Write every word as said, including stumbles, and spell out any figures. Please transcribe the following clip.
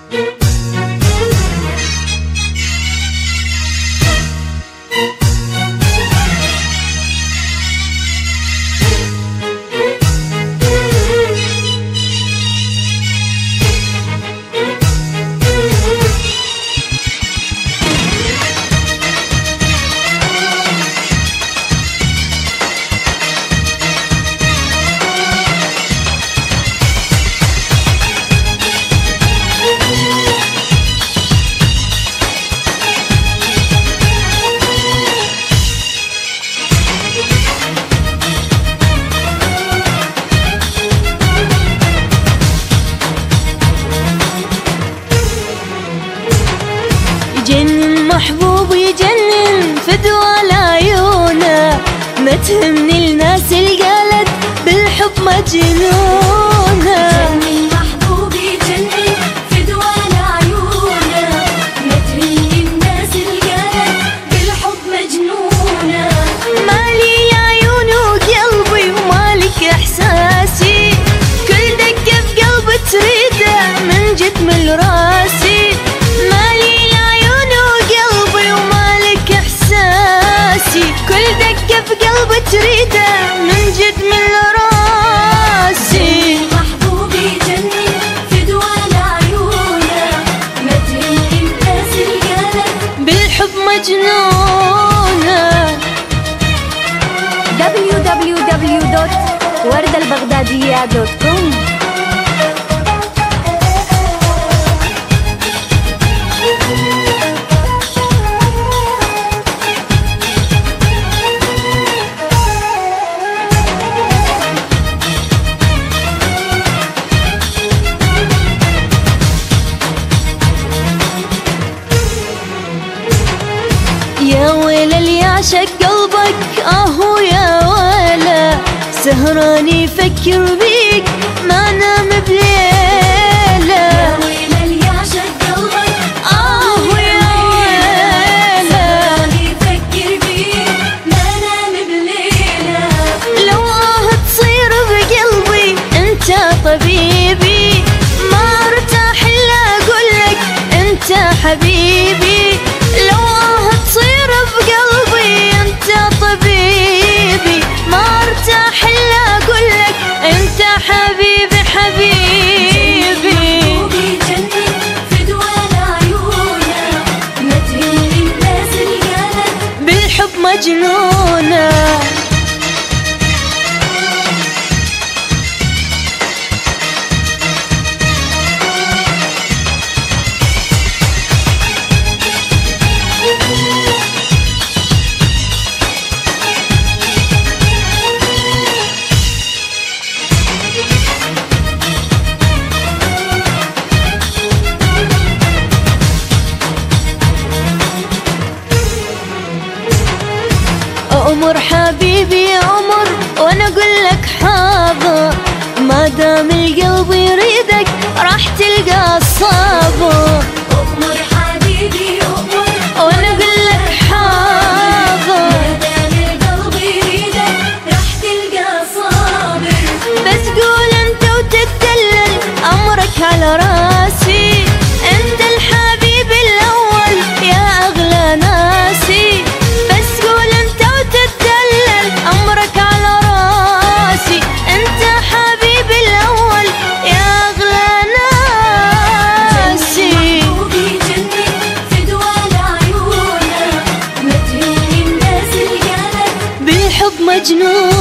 يجنن محبوب يجنن فدوى لعيونه، ما تهمني الناس اللي قالت بالحب مجنونه. يجنن محبوب يجنن فدوى لعيونه، ما تهمني الناس اللي قالت بالحب مجنونه. مالي العيون وقلبي ومالك احساسي، كل دقة في قلبي تريده من جد من راسي. كل دقة في قلبي تريده من جد من راسي. محبوب يجنن فدوى لعيونه، ما تهمني الناس اللي قالت بالحب مجنونة. دبليو دبليو دبليو دوت وردة البغدادية دوت كوم. يا ويل اللي يعشق قلبك اهو يا ويله، سهران يفكر بيك ما نام بليله. يا ويل اللي يعشق قلبك اهو يا ويله، سهران يفكر بيك ما نام بليله. لو اه تصير بقلبي انت طبيبي، ما ارتاح الا اقولك انت حبيبي. لو اه تصير بقلبي انت طبيبي، ما ارتاح الا اقولك انت حبيبي حبيبي. محبوب يجنن فدوى لعيونه، ما تهمني الناس اللي قالت بالحب مجنونه. عمر حبيبي عمر وانا اقول لك حاضر، ما دام القلب يريدك راح تلقى الصبر. أمر حبيبي أمر وانا اقول لك حاضر، ما دام القلب يريدك راح تلقى صابر. بس قول انت وتتدلل امرك على راسي، انت الحبيب الاول يا اغلى ناسي. بس قول انت وتتدلل امرك على راسي، انت حبيب الاول يا اغلى ناسي. محبوب يجنن فدوى لعيونه، ما تهمني الناس اللي قالت بالحب مجنون.